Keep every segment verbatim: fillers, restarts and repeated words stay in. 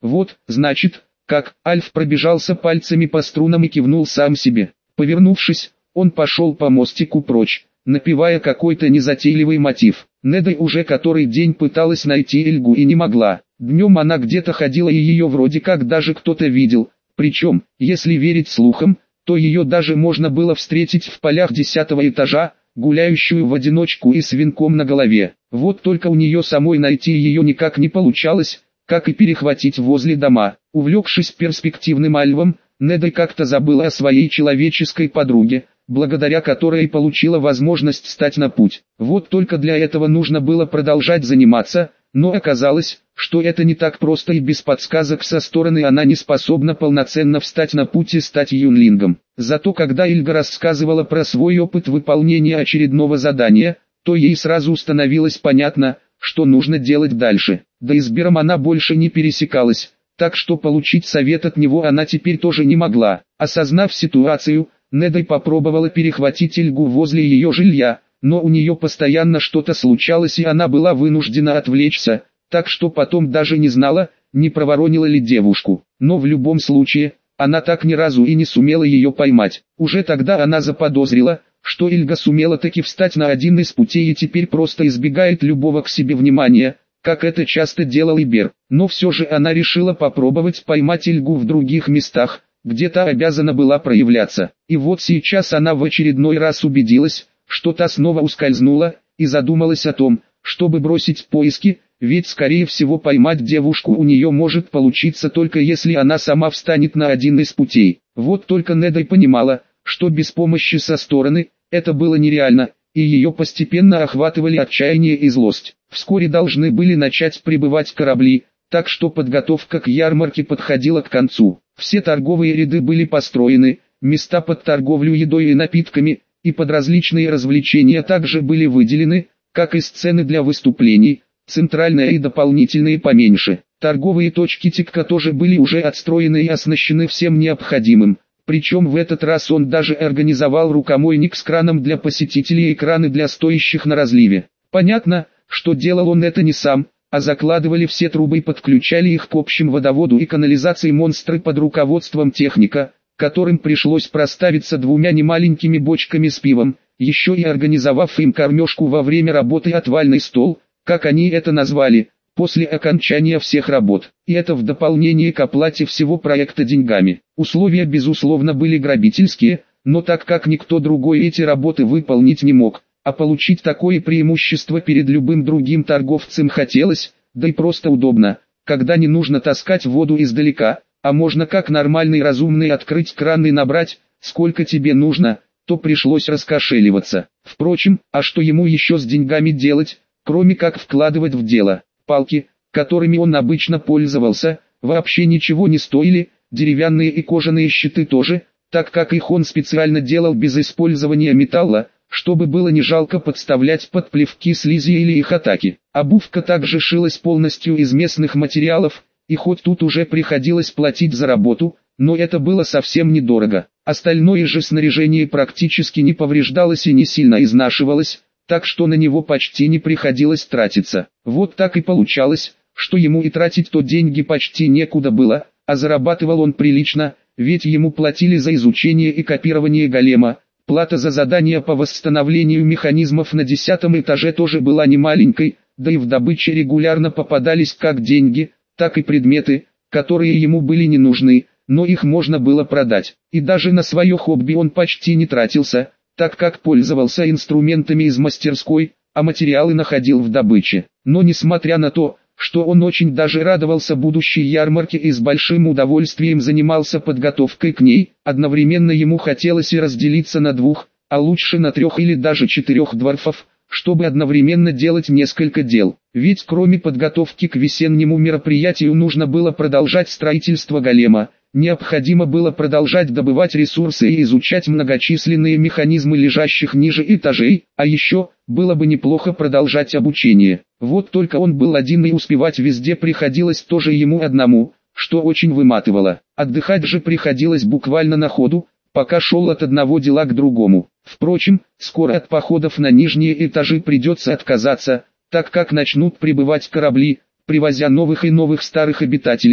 Вот, значит, как. Альф пробежался пальцами по струнам и кивнул сам себе. Повернувшись, он пошел по мостику прочь, напевая какой-то незатейливый мотив. Неда уже который день пыталась найти Эльгу и не могла. Днем она где-то ходила и ее вроде как даже кто-то видел. Причем, если верить слухам, то ее даже можно было встретить в полях десятого этажа, гуляющую в одиночку и с венком на голове. Вот только у нее самой найти ее никак не получалось, как и перехватить возле дома. Увлекшись перспективным альвом, Неда как-то забыла о своей человеческой подруге, благодаря которой получила возможность стать на путь. Вот только для этого нужно было продолжать заниматься, но оказалось, что это не так просто и без подсказок со стороны она не способна полноценно встать на путь и стать юнлингом. Зато когда Эльга рассказывала про свой опыт выполнения очередного задания, то ей сразу становилось понятно, что нужно делать дальше. Да и с Бером она больше не пересекалась, так что получить совет от него она теперь тоже не могла. Осознав ситуацию, Неда попробовала перехватить Эльгу возле ее жилья, но у нее постоянно что-то случалось и она была вынуждена отвлечься, так что потом даже не знала, не проворонила ли девушку. Но в любом случае, она так ни разу и не сумела ее поймать. Уже тогда она заподозрила, что Эльга сумела таки встать на один из путей и теперь просто избегает любого к себе внимания, как это часто делал и Бер. Но все же она решила попробовать поймать Эльгу в других местах, где та обязана была проявляться. И вот сейчас она в очередной раз убедилась, что та снова ускользнула, и задумалась о том, чтобы бросить поиски, ведь скорее всего поймать девушку у нее может получиться только если она сама встанет на один из путей. Вот только Неда понимала, что без помощи со стороны, это было нереально, и ее постепенно охватывали отчаяние и злость. Вскоре должны были начать прибывать корабли, так что подготовка к ярмарке подходила к концу. Все торговые ряды были построены, места под торговлю едой и напитками, и под различные развлечения также были выделены, как и сцены для выступлений, центральные и дополнительные поменьше. Торговые точки Тикка тоже были уже отстроены и оснащены всем необходимым, причем в этот раз он даже организовал рукомойник с краном для посетителей и краны для стоящих на разливе. Понятно, что делал он это не сам, а закладывали все трубы и подключали их к общим водоводу и канализации монстры под руководством техника, которым пришлось проставиться двумя немаленькими бочками с пивом, еще и организовав им кормежку во время работы отвальный стол, как они это назвали, после окончания всех работ. И это в дополнение к оплате всего проекта деньгами. Условия безусловно были грабительские, но так как никто другой эти работы выполнить не мог, а получить такое преимущество перед любым другим торговцем хотелось, да и просто удобно, когда не нужно таскать воду издалека, а можно как нормальный разумный открыть кран и набрать, сколько тебе нужно, то пришлось раскошеливаться. Впрочем, а что ему еще с деньгами делать, кроме как вкладывать в дело? Палки, которыми он обычно пользовался, вообще ничего не стоили, деревянные и кожаные щиты тоже, так как их он специально делал без использования металла, чтобы было не жалко подставлять под плевки слизи или их атаки. Обувка также шилась полностью из местных материалов, и хоть тут уже приходилось платить за работу, но это было совсем недорого. Остальное же снаряжение практически не повреждалось и не сильно изнашивалось, так что на него почти не приходилось тратиться. Вот так и получалось, что ему и тратить-то деньги почти некуда было, а зарабатывал он прилично, ведь ему платили за изучение и копирование голема. Плата за задания по восстановлению механизмов на десятом этаже тоже была немаленькой, да и в добыче регулярно попадались как деньги, так и предметы, которые ему были не нужны, но их можно было продать. И даже на свое хобби он почти не тратился, так как пользовался инструментами из мастерской, а материалы находил в добыче. Но несмотря на то, что он очень даже радовался будущей ярмарке и с большим удовольствием занимался подготовкой к ней, одновременно ему хотелось и разделиться на двух, а лучше на трех или даже четырех дворфов, чтобы одновременно делать несколько дел. Ведь кроме подготовки к весеннему мероприятию нужно было продолжать строительство голема, необходимо было продолжать добывать ресурсы и изучать многочисленные механизмы лежащих ниже этажей, а еще, было бы неплохо продолжать обучение. Вот только он был один и успевать везде приходилось тоже ему одному, что очень выматывало. Отдыхать же приходилось буквально на ходу, пока шел от одного дела к другому. Впрочем, скоро от походов на нижние этажи придется отказаться, так как начнут прибывать корабли, привозя новых и новых старых обитателей,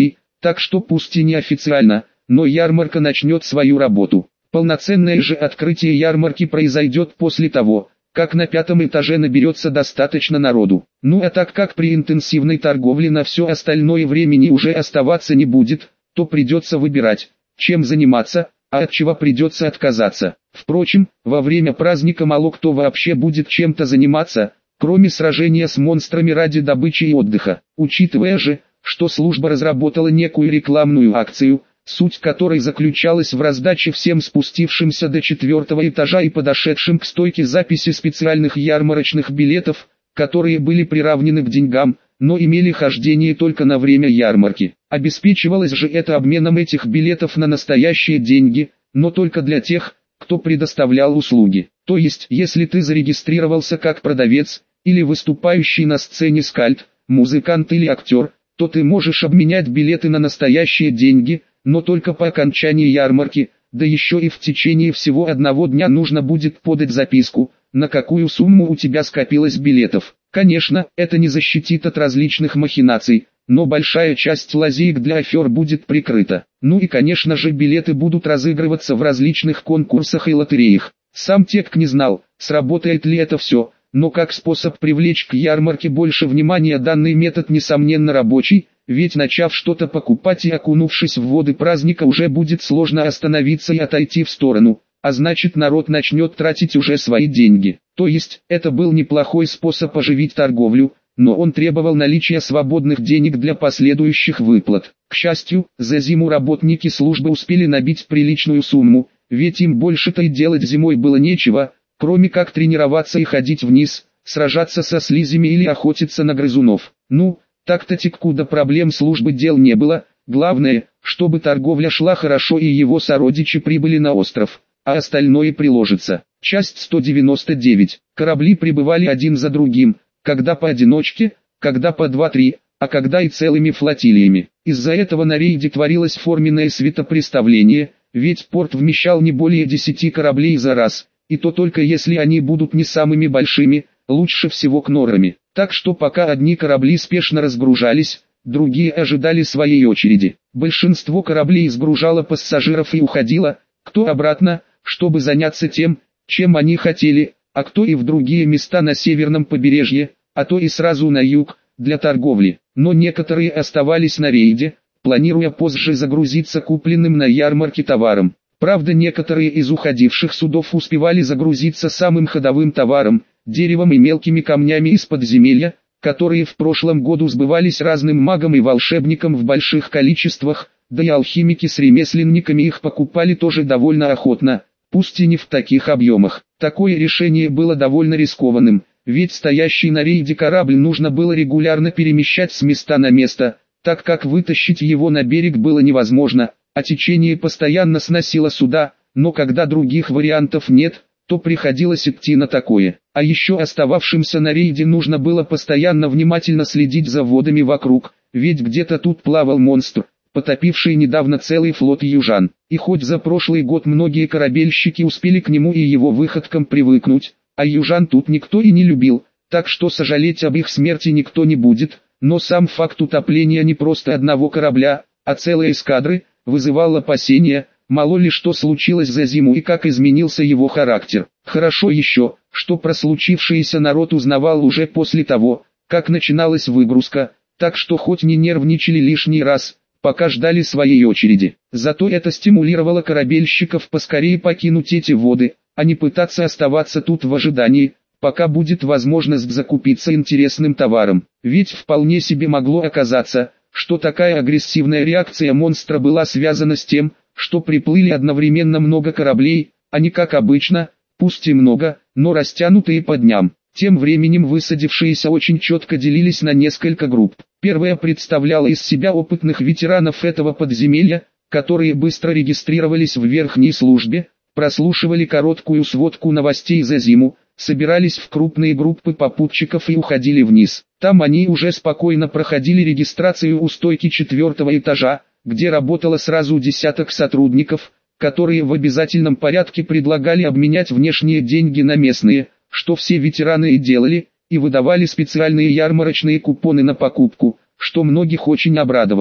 так что пусть и неофициально, но ярмарка начнет свою работу. Полноценное же открытие ярмарки произойдет после того, как на пятом этаже наберется достаточно народу. Ну а так как при интенсивной торговле на все остальное времени уже оставаться не будет, то придется выбирать, чем заниматься, а от чего придется отказаться. Впрочем, во время праздника мало кто вообще будет чем-то заниматься, кроме сражения с монстрами ради добычи и отдыха. Учитывая же, что служба разработала некую рекламную акцию, суть которой заключалась в раздаче всем спустившимся до четвертого этажа и подошедшим к стойке записи специальных ярмарочных билетов, которые были приравнены к деньгам, но имели хождение только на время ярмарки. Обеспечивалось же это обменом этих билетов на настоящие деньги, но только для тех, кто предоставлял услуги. То есть, если ты зарегистрировался как продавец, или выступающий на сцене скальд, музыкант или актер, то ты можешь обменять билеты на настоящие деньги, но только по окончании ярмарки, да еще и в течение всего одного дня нужно будет подать записку, на какую сумму у тебя скопилось билетов. Конечно, это не защитит от различных махинаций, но большая часть лазеек для афер будет прикрыта. Ну и конечно же билеты будут разыгрываться в различных конкурсах и лотереях. Сам Тек не знал, сработает ли это все, но как способ привлечь к ярмарке больше внимания данный метод несомненно рабочий, ведь начав что-то покупать и окунувшись в воды праздника уже будет сложно остановиться и отойти в сторону, а значит народ начнет тратить уже свои деньги. То есть, это был неплохой способ оживить торговлю, но он требовал наличия свободных денег для последующих выплат. К счастью, за зиму работники службы успели набить приличную сумму, ведь им больше-то и делать зимой было нечего, кроме как тренироваться и ходить вниз, сражаться со слизями или охотиться на грызунов. Ну, так-то Текку до проблем службы дел не было, главное, чтобы торговля шла хорошо и его сородичи прибыли на остров, а остальное приложится. Часть сто девяносто девять. Корабли прибывали один за другим, когда поодиночке, когда по два-три, а когда и целыми флотилиями. Из-за этого на рейде творилось форменное светопреставление, ведь порт вмещал не более десяти кораблей за раз, и то только если они будут не самыми большими, лучше всего кнорами. Так что пока одни корабли спешно разгружались, другие ожидали своей очереди. Большинство кораблей сгружало пассажиров и уходило, кто обратно, чтобы заняться тем, чем они хотели, а кто и в другие места на северном побережье, а то и сразу на юг, для торговли. Но некоторые оставались на рейде, планируя позже загрузиться купленным на ярмарке товаром. Правда, некоторые из уходивших судов успевали загрузиться самым ходовым товаром, деревом и мелкими камнями из подземелья, которые в прошлом году сбывались разным магам и волшебникам в больших количествах, да и алхимики с ремесленниками их покупали тоже довольно охотно, пусть и не в таких объемах. Такое решение было довольно рискованным, ведь стоящий на рейде корабль нужно было регулярно перемещать с места на место, так как вытащить его на берег было невозможно, а течение постоянно сносило суда, но когда других вариантов нет, то приходилось идти на такое. А еще остававшимся на рейде нужно было постоянно внимательно следить за водами вокруг, ведь где-то тут плавал монстр, потопивший недавно целый флот южан. И хоть за прошлый год многие корабельщики успели к нему и его выходкам привыкнуть, а южан тут никто и не любил, так что сожалеть об их смерти никто не будет, но сам факт утопления не просто одного корабля, а целой эскадры, вызывал опасения, мало ли что случилось за зиму и как изменился его характер. Хорошо еще, что про случившееся народ узнавал уже после того, как начиналась выгрузка, так что хоть не нервничали лишний раз, пока ждали своей очереди. Зато это стимулировало корабельщиков поскорее покинуть эти воды, а не пытаться оставаться тут в ожидании, пока будет возможность закупиться интересным товаром. Ведь вполне себе могло оказаться, что такая агрессивная реакция монстра была связана с тем, что приплыли одновременно много кораблей, а не как обычно, пусть и много, но растянутые по дням. Тем временем высадившиеся очень четко делились на несколько групп. Первая представляла из себя опытных ветеранов этого подземелья, которые быстро регистрировались в верхней службе, прослушивали короткую сводку новостей за зиму, собирались в крупные группы попутчиков и уходили вниз. Там они уже спокойно проходили регистрацию у стойки четвертого этажа, где работало сразу десяток сотрудников, которые в обязательном порядке предлагали обменять внешние деньги на местные, что все ветераны и делали, и выдавали специальные ярмарочные купоны на покупку, что многих очень обрадовало.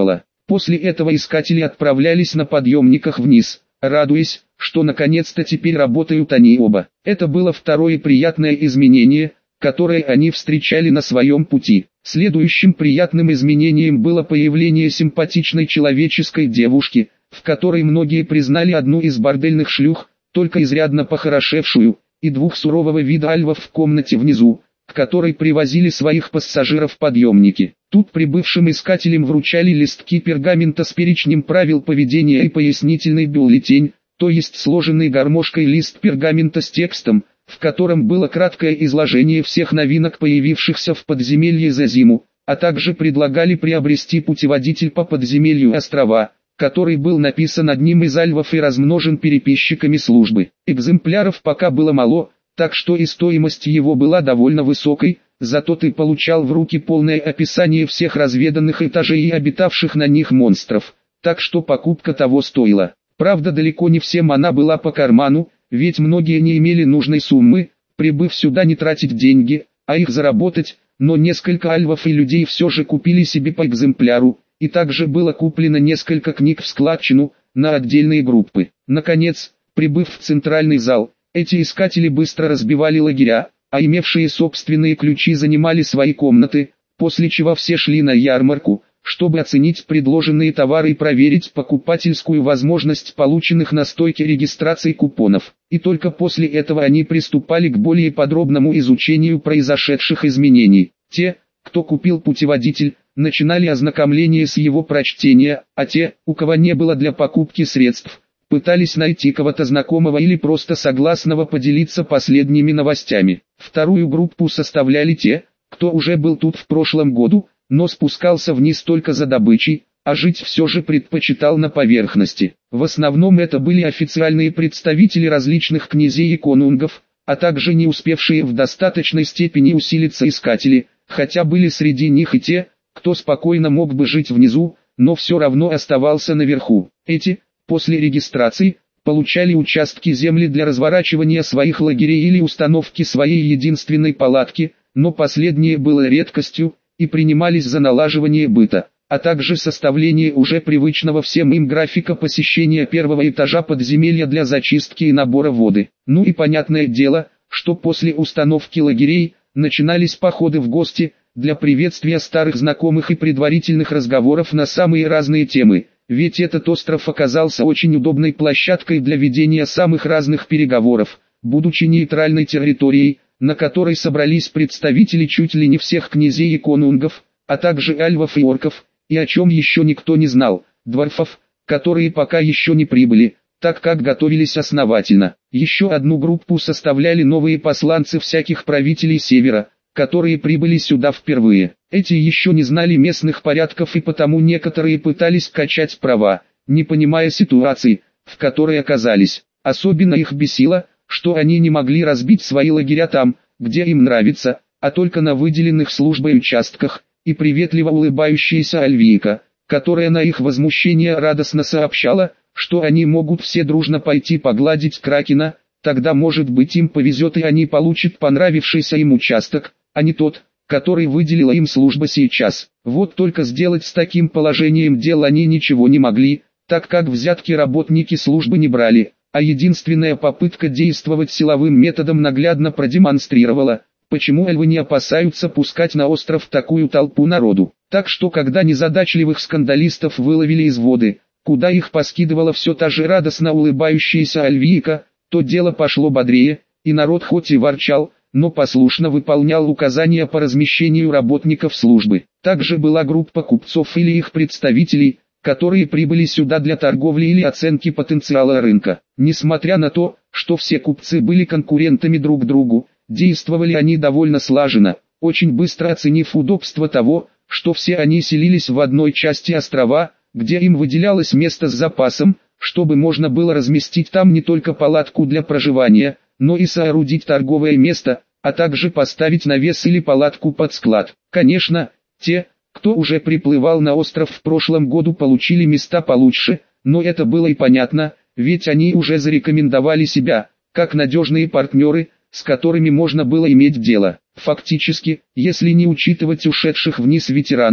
После этого искатели отправлялись на подъемниках вниз, радуясь, что наконец-то теперь работают они оба. Это было второе приятное изменение, которое они встречали на своем пути. Следующим приятным изменением было появление симпатичной человеческой девушки, в которой многие признали одну из бордельных шлюх, только изрядно похорошевшую, и двух сурового вида альвов в комнате внизу, к которой привозили своих пассажиров подъемники. Тут прибывшим искателям вручали листки пергамента с перечнем правил поведения и пояснительный бюллетень, то есть сложенный гармошкой лист пергамента с текстом, в котором было краткое изложение всех новинок, появившихся в подземелье за зиму, а также предлагали приобрести путеводитель по подземелью острова, который был написан одним из альвов и размножен переписчиками службы. Экземпляров пока было мало, так что и стоимость его была довольно высокой, зато ты получал в руки полное описание всех разведанных этажей и обитавших на них монстров, так что покупка того стоила. Правда, далеко не всем она была по карману, ведь многие не имели нужной суммы, прибыв сюда не тратить деньги, а их заработать, но несколько альвов и людей все же купили себе по экземпляру, и также было куплено несколько книг в складчину, на отдельные группы. Наконец, прибыв в центральный зал, эти искатели быстро разбивали лагеря, а имевшие собственные ключи занимали свои комнаты, после чего все шли на ярмарку, чтобы оценить предложенные товары и проверить покупательскую возможность полученных на стойке регистрации купонов. И только после этого они приступали к более подробному изучению произошедших изменений. Те, кто купил путеводитель, начинали ознакомление с его прочтения, а те, у кого не было для покупки средств, пытались найти кого-то знакомого или просто согласного поделиться последними новостями. Вторую группу составляли те, кто уже был тут в прошлом году, но спускался вниз только за добычей, а жить все же предпочитал на поверхности. В основном это были официальные представители различных князей и конунгов, а также не успевшие в достаточной степени усилиться искатели, хотя были среди них и те, кто спокойно мог бы жить внизу, но все равно оставался наверху. Эти, после регистрации, получали участки земли для разворачивания своих лагерей или установки своей единственной палатки, но последнее было редкостью, и принимались за налаживание быта, а также составление уже привычного всем им графика посещения первого этажа подземелья для зачистки и набора воды. Ну и понятное дело, что после установки лагерей, начинались походы в гости, для приветствия старых знакомых и предварительных разговоров на самые разные темы, ведь этот остров оказался очень удобной площадкой для ведения самых разных переговоров, будучи нейтральной территорией, на которой собрались представители чуть ли не всех князей и конунгов, а также альвов и орков, и о чем еще никто не знал, дворфов, которые пока еще не прибыли, так как готовились основательно. Еще одну группу составляли новые посланцы всяких правителей Севера, которые прибыли сюда впервые. Эти еще не знали местных порядков, и потому некоторые пытались качать права, не понимая ситуации, в которой оказались. Особенно их бесило, что они не могли разбить свои лагеря там, где им нравится, а только на выделенных службой участках, и приветливо улыбающаяся Альвийка, которая на их возмущение радостно сообщала, что они могут все дружно пойти погладить Кракена, тогда может быть им повезет и они получат понравившийся им участок, а не тот, который выделила им служба сейчас. Вот только сделать с таким положением дел они ничего не могли, так как взятки работники службы не брали, а единственная попытка действовать силовым методом наглядно продемонстрировала, почему эльвы не опасаются пускать на остров такую толпу народу. Так что когда незадачливых скандалистов выловили из воды, куда их поскидывала все та же радостно улыбающаяся Альвийка, то дело пошло бодрее, и народ хоть и ворчал, но послушно выполнял указания по размещению работников службы. Также была группа купцов или их представителей, которые прибыли сюда для торговли или оценки потенциала рынка. Несмотря на то, что все купцы были конкурентами друг другу, действовали они довольно слаженно, очень быстро оценив удобство того, что все они селились в одной части острова, где им выделялось место с запасом, чтобы можно было разместить там не только палатку для проживания, но и соорудить торговое место, а также поставить навес или палатку под склад. Конечно, те, кто уже приплывал на остров в прошлом году, получили места получше, но это было и понятно, ведь они уже зарекомендовали себя, как надежные партнеры, с которыми можно было иметь дело. Фактически, если не учитывать ушедших вниз ветеранов,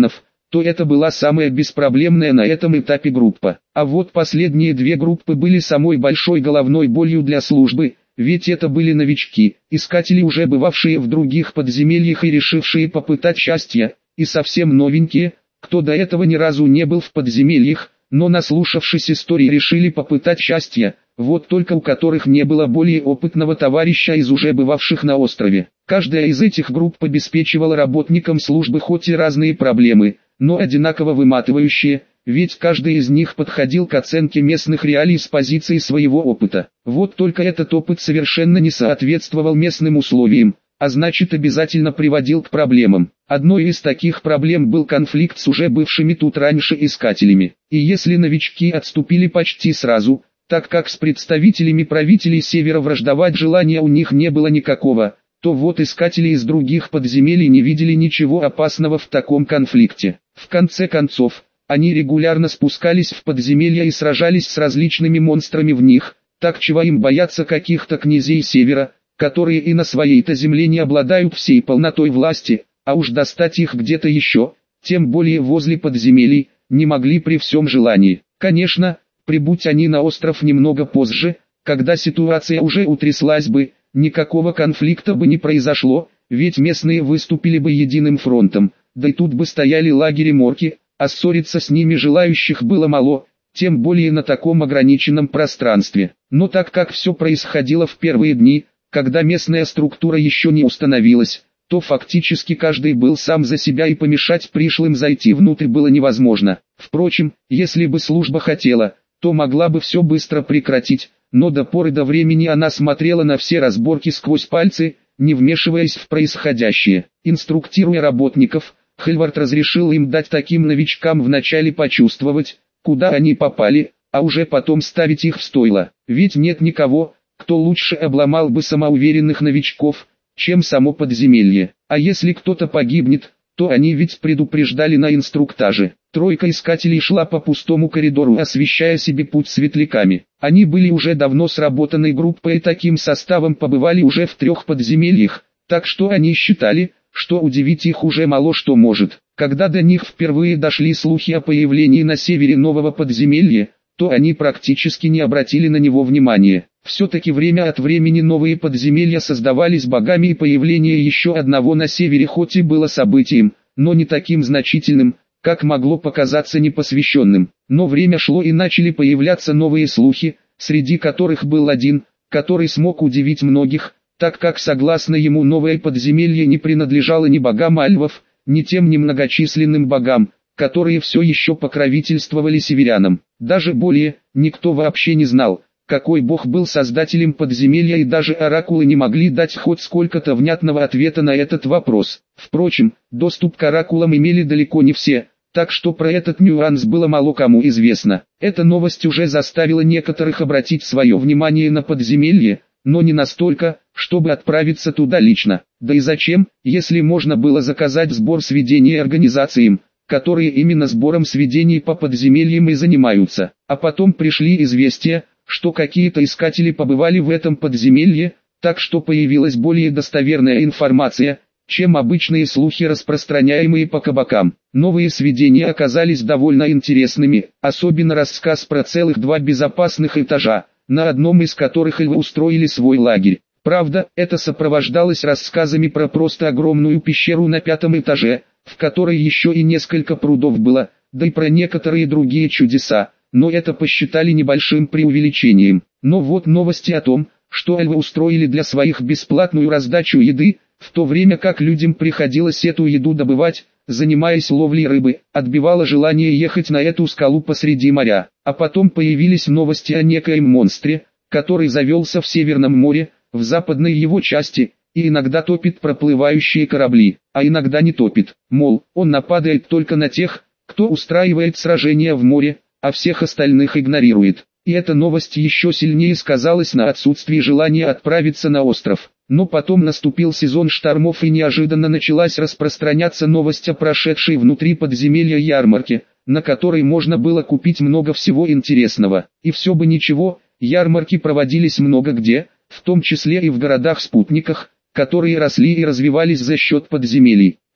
то это была самая беспроблемная на этом этапе группа. А вот последние две группы были самой большой головной болью для службы, ведь это были новички, искатели, уже бывавшие в других подземельях и решившие попытать счастья, и совсем новенькие, кто до этого ни разу не был в подземельях, но наслушавшись истории решили попытать счастья, вот только у которых не было более опытного товарища из уже бывавших на острове. Каждая из этих групп обеспечивала работникам службы хоть и разные проблемы, но одинаково выматывающие, ведь каждый из них подходил к оценке местных реалий с позиции своего опыта. Вот только этот опыт совершенно не соответствовал местным условиям, а значит обязательно приводил к проблемам. Одной из таких проблем был конфликт с уже бывшими тут раньше искателями. И если новички отступили почти сразу, так как с представителями правителей Севера враждовать желания у них не было никакого, то вот искатели из других подземелий не видели ничего опасного в таком конфликте. В конце концов, они регулярно спускались в подземелья и сражались с различными монстрами в них, так чего им бояться каких-то князей Севера, которые и на своей-то земле не обладают всей полнотой власти, а уж достать их где-то еще, тем более возле подземелий, не могли при всем желании. Конечно, прибудь они на остров немного позже, когда ситуация уже утряслась бы, никакого конфликта бы не произошло, ведь местные выступили бы единым фронтом, да и тут бы стояли лагеря морки, а ссориться с ними желающих было мало, тем более на таком ограниченном пространстве. Но так как все происходило в первые дни, когда местная структура еще не установилась, то фактически каждый был сам за себя и помешать пришлым зайти внутрь было невозможно. Впрочем, если бы служба хотела, то могла бы все быстро прекратить, но до поры до времени она смотрела на все разборки сквозь пальцы, не вмешиваясь в происходящее. Инструктируя работников, Хельвард разрешил им дать таким новичкам вначале почувствовать, куда они попали, а уже потом ставить их в стойло. Ведь нет никого, кто лучше обломал бы самоуверенных новичков, чем само подземелье. А если кто-то погибнет, то они ведь предупреждали на инструктаже. Тройка искателей шла по пустому коридору, освещая себе путь светляками. Они были уже давно сработанной группой и таким составом побывали уже в трех подземельях, так что они считали, что удивить их уже мало что может. Когда до них впервые дошли слухи о появлении на севере нового подземелья, то они практически не обратили на него внимания. Все-таки время от времени новые подземелья создавались богами, и появление еще одного на севере хоть и было событием, но не таким значительным, как могло показаться непосвященным. Но время шло и начали появляться новые слухи, среди которых был один, который смог удивить многих, так как согласно ему новое подземелье не принадлежало ни богам альвов, ни тем немногочисленным богам, которые все еще покровительствовали северянам. Даже более, никто вообще не знал, какой бог был создателем подземелья, и даже оракулы не могли дать хоть сколько-то внятного ответа на этот вопрос. Впрочем, доступ к оракулам имели далеко не все, так что про этот нюанс было мало кому известно. Эта новость уже заставила некоторых обратить свое внимание на подземелье, но не настолько, чтобы отправиться туда лично. Да и зачем, если можно было заказать сбор сведений организациям, которые именно сбором сведений по подземельям и занимаются. А потом пришли известия, что какие-то искатели побывали в этом подземелье, так что появилась более достоверная информация, чем обычные слухи, распространяемые по кабакам. Новые сведения оказались довольно интересными, особенно рассказ про целых два безопасных этажа, на одном из которых эльвы устроили свой лагерь. Правда, это сопровождалось рассказами про просто огромную пещеру на пятом этаже, в которой еще и несколько прудов было, да и про некоторые другие чудеса, но это посчитали небольшим преувеличением. Но вот новости о том, что эльвы устроили для своих бесплатную раздачу еды, в то время как людям приходилось эту еду добывать, занимаясь ловлей рыбы, отбивало желание ехать на эту скалу посреди моря. А потом появились новости о некоем монстре, который завелся в Северном море, в западной его части, и иногда топит проплывающие корабли, а иногда не топит. Мол, он нападает только на тех, кто устраивает сражения в море, а всех остальных игнорирует. И эта новость еще сильнее сказалась на отсутствии желания отправиться на остров. Но потом наступил сезон штормов, и неожиданно началась распространяться новость о прошедшей внутри подземелья ярмарке, на которой можно было купить много всего интересного. И все бы ничего, ярмарки проводились много где, в том числе и в городах-спутниках, которые росли и развивались за счет подземелий.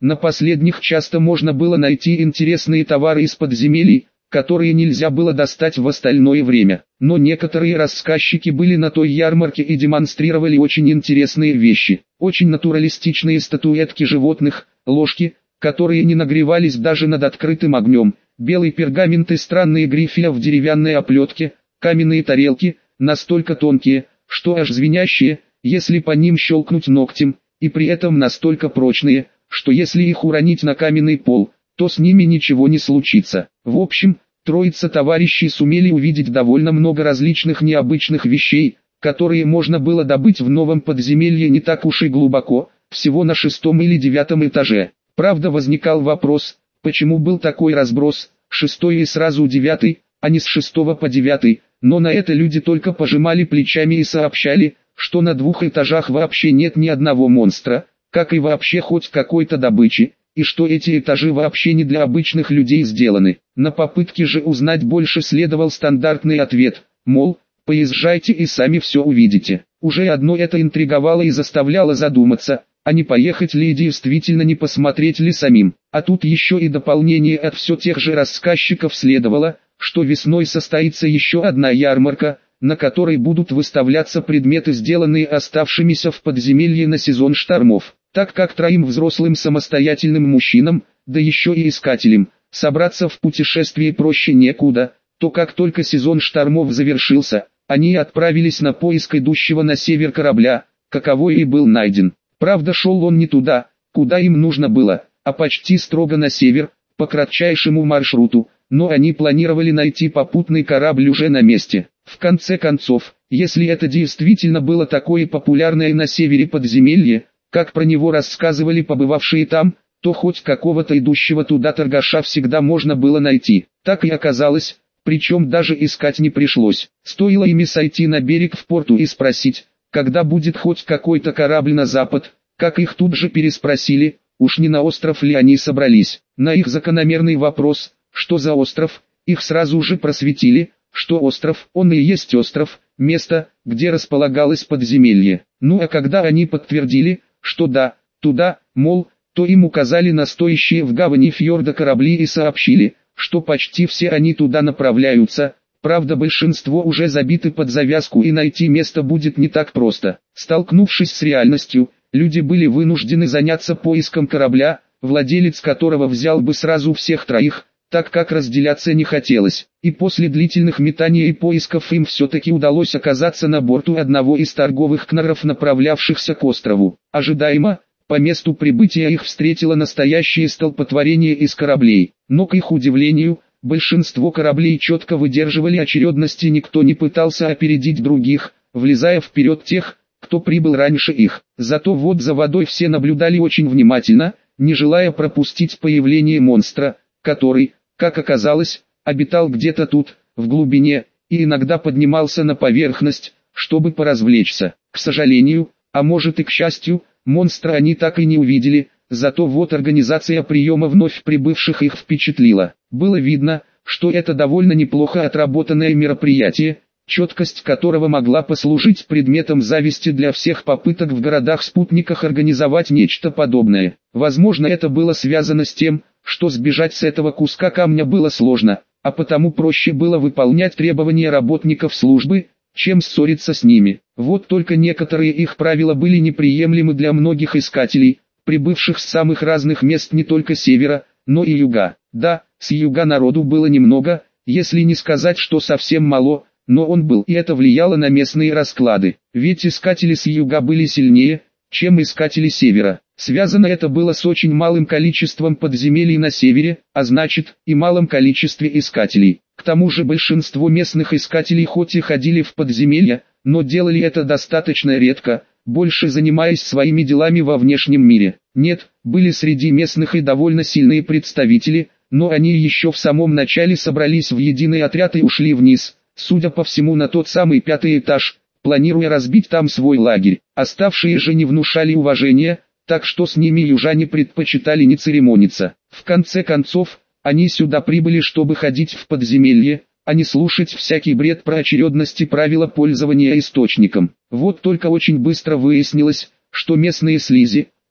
На последних часто можно было найти интересные товары из подземелий, которые нельзя было достать в остальное время. Но некоторые рассказчики были на той ярмарке и демонстрировали очень интересные вещи. Очень натуралистичные статуэтки животных, ложки, которые не нагревались даже над открытым огнем, белый пергамент и странные грифеля в деревянной оплетке, каменные тарелки, настолько тонкие, что аж звенящие, если по ним щелкнуть ногтем, и при этом настолько прочные, что если их уронить на каменный пол, то с ними ничего не случится. В общем, троица товарищей сумели увидеть довольно много различных необычных вещей, которые можно было добыть в новом подземелье не так уж и глубоко, всего на шестом или девятом этаже. Правда, возникал вопрос, почему был такой разброс, шестой и сразу девятый, а не с шестого по девятый, но на это люди только пожимали плечами и сообщали, что на двух этажах вообще нет ни одного монстра, как и вообще хоть какой-то добычи, и что эти этажи вообще не для обычных людей сделаны. На попытке же узнать больше следовал стандартный ответ, мол, поезжайте и сами все увидите. Уже одно это интриговало и заставляло задуматься, а не поехать ли и действительно не посмотреть ли самим. А тут еще и дополнение от все тех же рассказчиков следовало, что весной состоится еще одна ярмарка, на которой будут выставляться предметы, сделанные оставшимися в подземелье на сезон штормов. Так как троим взрослым самостоятельным мужчинам, да еще и искателям, собраться в путешествие проще некуда, то как только сезон штормов завершился, они отправились на поиск идущего на север корабля, каковой и был найден. Правда, шел он не туда, куда им нужно было, а почти строго на север, по кратчайшему маршруту, но они планировали найти попутный корабль уже на месте. В конце концов, если это действительно было такое популярное на севере подземелье, как про него рассказывали побывавшие там, то хоть какого-то идущего туда торгаша всегда можно было найти. Так и оказалось, причем даже искать не пришлось. Стоило ими сойти на берег в порту и спросить, когда будет хоть какой-то корабль на запад, как их тут же переспросили, уж не на остров ли они собрались. На их закономерный вопрос, что за остров, их сразу же просветили, что остров, он и есть остров, место, где располагалось подземелье. Ну а когда они подтвердили, что да, туда, мол, то им указали на стоящие в гавани фьорда корабли и сообщили, что почти все они туда направляются, правда большинство уже забиты под завязку и найти место будет не так просто. Столкнувшись с реальностью, люди были вынуждены заняться поиском корабля, владелец которого взял бы сразу всех троих, так как разделяться не хотелось. И после длительных метаний и поисков им все-таки удалось оказаться на борту одного из торговых кнаров, направлявшихся к острову. Ожидаемо, по месту прибытия их встретило настоящее столпотворение из кораблей. Но к их удивлению, большинство кораблей четко выдерживали очередность и никто не пытался опередить других, влезая вперед тех, кто прибыл раньше их. Зато вот за водой все наблюдали очень внимательно, не желая пропустить появление монстра, который, как оказалось, обитал где-то тут, в глубине, и иногда поднимался на поверхность, чтобы поразвлечься. К сожалению, а может и к счастью, монстра они так и не увидели, зато вот организация приема вновь прибывших их впечатлила. Было видно, что это довольно неплохо отработанное мероприятие, четкость которого могла послужить предметом зависти для всех попыток в городах-спутниках организовать нечто подобное. Возможно, это было связано с тем, что сбежать с этого куска камня было сложно, а потому проще было выполнять требования работников службы, чем ссориться с ними. Вот только некоторые их правила были неприемлемы для многих искателей, прибывших с самых разных мест не только севера, но и юга. Да, с юга народу было немного, если не сказать, что совсем мало, но он был, и это влияло на местные расклады. Ведь искатели с юга были сильнее, чем искатели севера. Связано это было с очень малым количеством подземелий на севере, а значит, и малым количестве искателей. К тому же большинство местных искателей хоть и ходили в подземелья, но делали это достаточно редко, больше занимаясь своими делами во внешнем мире. Нет, были среди местных и довольно сильные представители, но они еще в самом начале собрались в единый отряд и ушли вниз, судя по всему на тот самый пятый этаж, планируя разбить там свой лагерь. Оставшие же не внушали уважения, так что с ними южане предпочитали не церемониться. В конце концов, они сюда прибыли, чтобы ходить в подземелье, а не слушать всякий бред про очередность и правила пользования источником. Вот только очень быстро выяснилось, что местные слизи,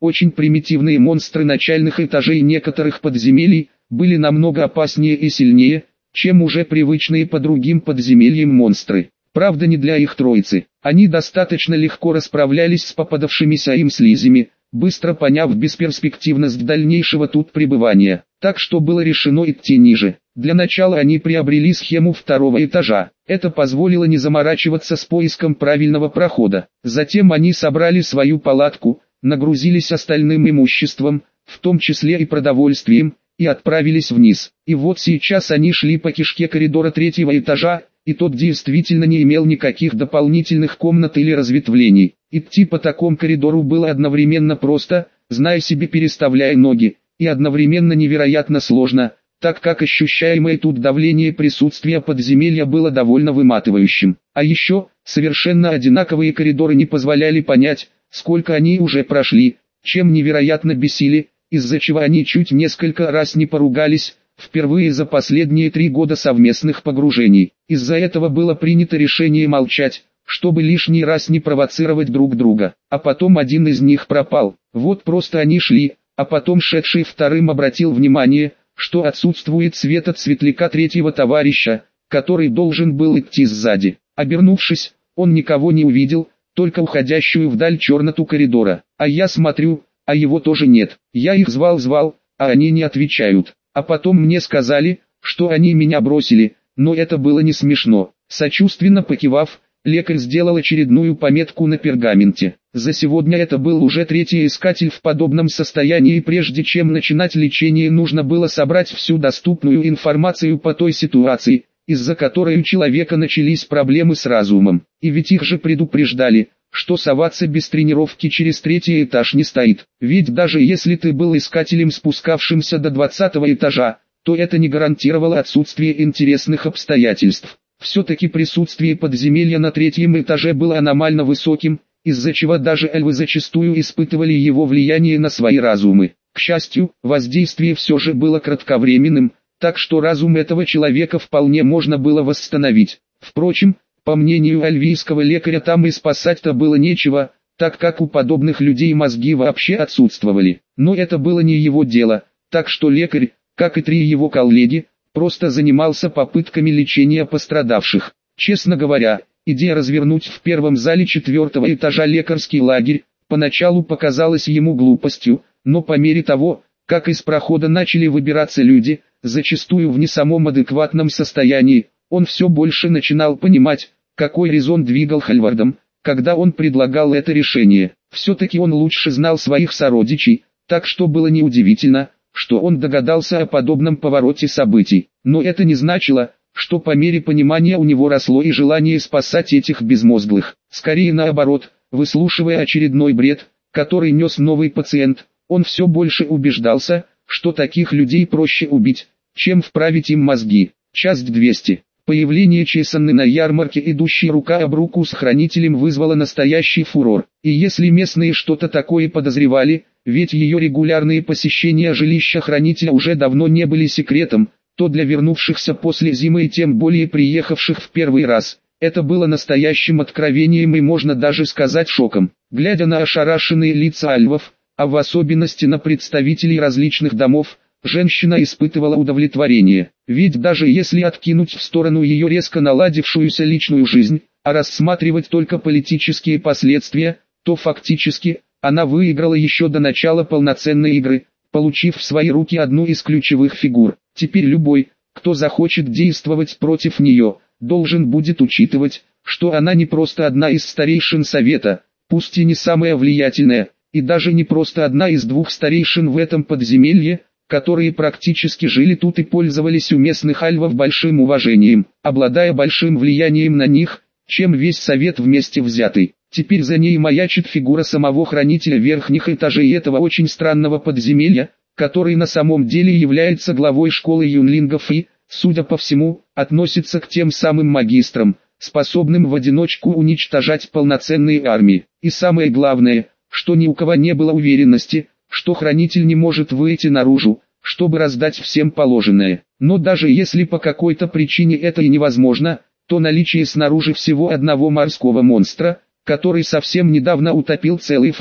Очень примитивные монстры начальных этажей некоторых подземелий были намного опаснее и сильнее, чем уже привычные по другим подземельям монстры. Правда, не для их троицы. Они достаточно легко расправлялись с попадавшимися им слизями, быстро поняв бесперспективность дальнейшего тут пребывания. Так что было решено идти ниже. Для начала они приобрели схему второго этажа. Это позволило не заморачиваться с поиском правильного прохода. Затем они собрали свою палатку, нагрузились остальным имуществом, в том числе и продовольствием, и отправились вниз. И вот сейчас они шли по кишке коридора третьего этажа, и тот действительно не имел никаких дополнительных комнат или разветвлений. Идти по такому коридору было одновременно просто, зная себе переставляя ноги, и одновременно невероятно сложно, так как ощущаемое тут давление присутствия подземелья было довольно выматывающим. А еще, совершенно одинаковые коридоры не позволяли понять, сколько они уже прошли, чем невероятно бесили, из-за чего они чуть несколько раз не поругались, впервые за последние три года совместных погружений. Из-за этого было принято решение молчать, чтобы лишний раз не провоцировать друг друга. А потом один из них пропал. Вот просто они шли, а потом шедший вторым обратил внимание, что отсутствует свет от светляка третьего товарища, который должен был идти сзади. Обернувшись, он никого не увидел, только уходящую вдаль черноту коридора. А я смотрю, а его тоже нет. Я их звал-звал, а они не отвечают. А потом мне сказали, что они меня бросили, но это было не смешно. Сочувственно покивав, лекарь сделал очередную пометку на пергаменте. За сегодня это был уже третий искатель в подобном состоянии, и прежде чем начинать лечение, нужно было собрать всю доступную информацию по той ситуации, из-за которой у человека начались проблемы с разумом. И ведь их же предупреждали, что соваться без тренировки через третий этаж не стоит. Ведь даже если ты был искателем, спускавшимся до двадцатого этажа, то это не гарантировало отсутствие интересных обстоятельств. Все-таки присутствие подземелья на третьем этаже было аномально высоким, из-за чего даже эльвы зачастую испытывали его влияние на свои разумы. К счастью, воздействие все же было кратковременным, так что разум этого человека вполне можно было восстановить. Впрочем, по мнению альвийского лекаря, там и спасать-то было нечего, так как у подобных людей мозги вообще отсутствовали. Но это было не его дело, так что лекарь, как и три его коллеги, просто занимался попытками лечения пострадавших. Честно говоря, идея развернуть в первом зале четвертого этажа лекарский лагерь, поначалу показалась ему глупостью, но по мере того, как из прохода начали выбираться люди, зачастую в не самом адекватном состоянии, он все больше начинал понимать, какой резон двигал Хальвардом, когда он предлагал это решение. Все-таки он лучше знал своих сородичей, так что было неудивительно, что он догадался о подобном повороте событий. Но это не значило, что по мере понимания у него росло и желание спасать этих безмозглых. Скорее наоборот, выслушивая очередной бред, который нес новый пациент, он все больше убеждался, что таких людей проще убить, чем вправить им мозги. Часть двести. Появление Чесанны на ярмарке, идущей рука об руку с хранителем, вызвало настоящий фурор. И если местные что-то такое подозревали, ведь ее регулярные посещения жилища хранителя уже давно не были секретом, то для вернувшихся после зимы и тем более приехавших в первый раз, это было настоящим откровением и, можно даже сказать, шоком. Глядя на ошарашенные лица альвов, а в особенности на представителей различных домов, женщина испытывала удовлетворение. Ведь даже если откинуть в сторону ее резко наладившуюся личную жизнь, а рассматривать только политические последствия, то фактически, она выиграла еще до начала полноценной игры, получив в свои руки одну из ключевых фигур. Теперь любой, кто захочет действовать против нее, должен будет учитывать, что она не просто одна из старейшин совета, пусть и не самая влиятельная, и даже не просто одна из двух старейшин в этом подземелье, которые практически жили тут и пользовались у местных альвов большим уважением, обладая большим влиянием на них, чем весь совет вместе взятый. Теперь за ней маячит фигура самого хранителя верхних этажей этого очень странного подземелья, который на самом деле является главой школы юнлингов и, судя по всему, относится к тем самым магистрам, способным в одиночку уничтожать полноценные армии. И самое главное, что ни у кого не было уверенности, что хранитель не может выйти наружу, чтобы раздать всем положенное. Но даже если по какой-то причине это и невозможно, то наличие снаружи всего одного морского монстра, который совсем недавно утопил целый флот,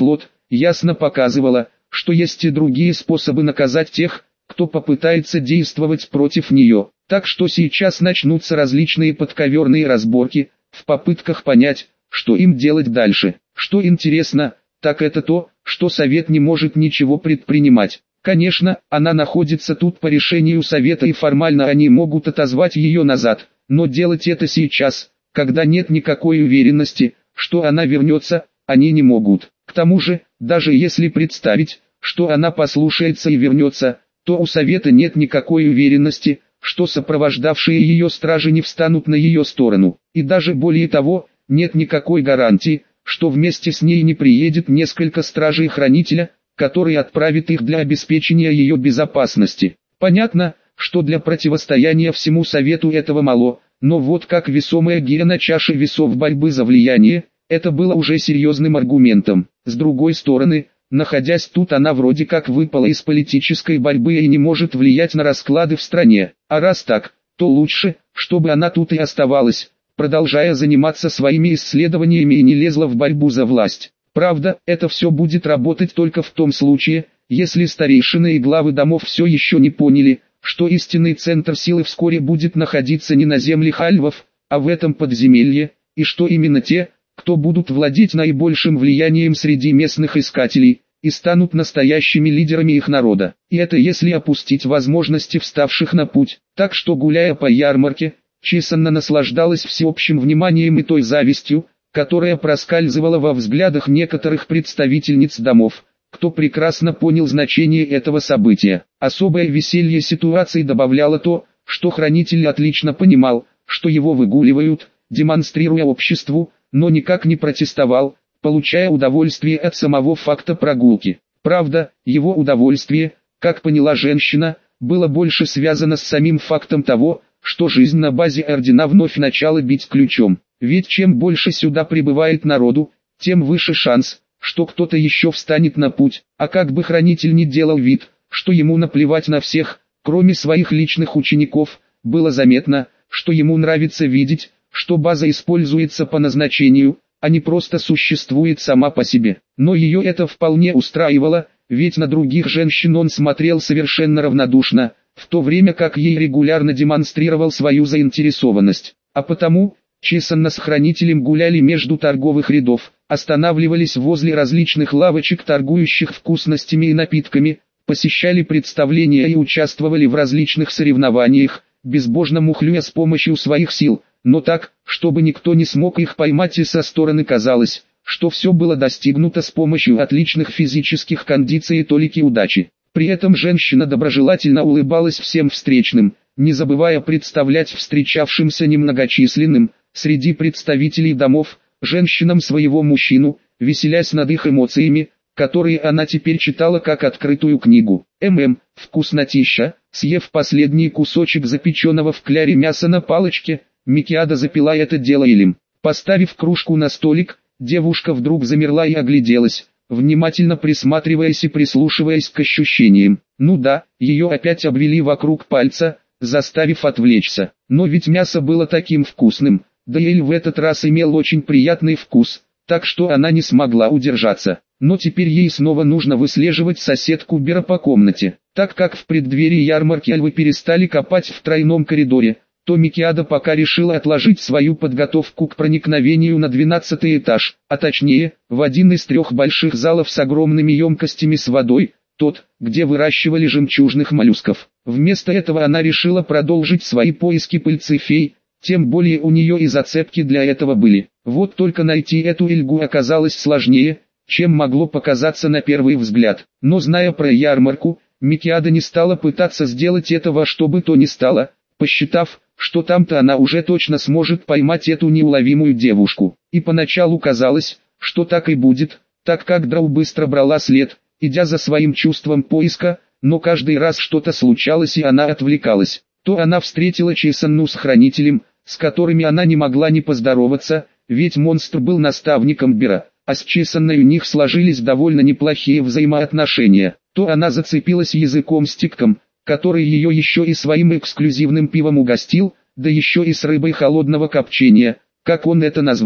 ясно показывала, что есть и другие способы наказать тех, кто попытается действовать против нее. Так что сейчас начнутся различные подковерные разборки, в попытках понять, что им делать дальше. Что интересно, так это то, что Совет не может ничего предпринимать. Конечно, она находится тут по решению Совета и формально они могут отозвать ее назад, но делать это сейчас, когда нет никакой уверенности, что она вернется, они не могут. К тому же, даже если представить, что она послушается и вернется, то у Совета нет никакой уверенности, что сопровождавшие ее стражи не встанут на ее сторону. И даже более того, нет никакой гарантии, что вместе с ней не приедет несколько стражей-хранителя, который отправит их для обеспечения ее безопасности. Понятно, что для противостояния всему Совету этого мало, но вот как весомая гиря на чаше весов борьбы за влияние, это было уже серьезным аргументом. С другой стороны, находясь тут, она вроде как выпала из политической борьбы и не может влиять на расклады в стране. А раз так, то лучше, чтобы она тут и оставалась, продолжая заниматься своими исследованиями и не лезла в борьбу за власть. Правда, это все будет работать только в том случае, если старейшины и главы домов все еще не поняли, что истинный центр силы вскоре будет находиться не на землях альвов, а в этом подземелье, и что именно те, кто будут владеть наибольшим влиянием среди местных искателей, и станут настоящими лидерами их народа. И это если опустить возможности вставших на путь. Так что, гуляя по ярмарке, Чесанна наслаждалась всеобщим вниманием и той завистью, которая проскальзывала во взглядах некоторых представительниц домов, кто прекрасно понял значение этого события. Особое веселье ситуации добавляло то, что хранитель отлично понимал, что его выгуливают, демонстрируя обществу, но никак не протестовал, получая удовольствие от самого факта прогулки. Правда, его удовольствие, как поняла женщина, было больше связано с самим фактом того, что жизнь на базе ордена вновь начала бить ключом. Ведь чем больше сюда прибывает народу, тем выше шанс, что кто-то еще встанет на путь. А как бы хранитель ни делал вид, что ему наплевать на всех, кроме своих личных учеников, было заметно, что ему нравится видеть, что база используется по назначению, а не просто существует сама по себе. Но ее это вполне устраивало, ведь на других женщин он смотрел совершенно равнодушно, в то время как ей регулярно демонстрировал свою заинтересованность. А потому, Чесанна с хранителем гуляли между торговых рядов, останавливались возле различных лавочек, торгующих вкусностями и напитками, посещали представления и участвовали в различных соревнованиях, безбожно мухлюя с помощью своих сил, но так, чтобы никто не смог их поймать, и со стороны казалось, что все было достигнуто с помощью отличных физических кондиций и толики удачи. При этом женщина доброжелательно улыбалась всем встречным, не забывая представлять встречавшимся немногочисленным, среди представителей домов, женщинам своего мужчину, веселясь над их эмоциями, которые она теперь читала как открытую книгу. «ММ, вкуснотища!» Съев последний кусочек запеченного в кляре мяса на палочке, Микиада запила это дело илем. Поставив кружку на столик, девушка вдруг замерла и огляделась, внимательно присматриваясь и прислушиваясь к ощущениям. Ну да, ее опять обвели вокруг пальца, заставив отвлечься. Но ведь мясо было таким вкусным, да и эль в этот раз имел очень приятный вкус, так что она не смогла удержаться. Но теперь ей снова нужно выслеживать соседку Бера по комнате. Так как в преддверии ярмарки альвы перестали копать в тройном коридоре, то Микиада пока решила отложить свою подготовку к проникновению на двенадцатый этаж, а точнее, в один из трех больших залов с огромными емкостями с водой, тот, где выращивали жемчужных моллюсков. Вместо этого она решила продолжить свои поиски пыльцы фей, тем более у нее и зацепки для этого были. Вот только найти эту Эльгу оказалось сложнее, чем могло показаться на первый взгляд. Но зная про ярмарку, Микиада не стала пытаться сделать этого, что бы то ни стало, посчитав, что там-то она уже точно сможет поймать эту неуловимую девушку. И поначалу казалось, что так и будет, так как Драу быстро брала след, идя за своим чувством поиска, но каждый раз что-то случалось и она отвлекалась. То она встретила Чесанну с хранителем, с которыми она не могла не поздороваться, ведь монстр был наставником Бера, а с Чесанной у них сложились довольно неплохие взаимоотношения. То она зацепилась языком с Тиктом, который ее еще и своим эксклюзивным пивом угостил, да еще и с рыбой холодного копчения, как он это назвал.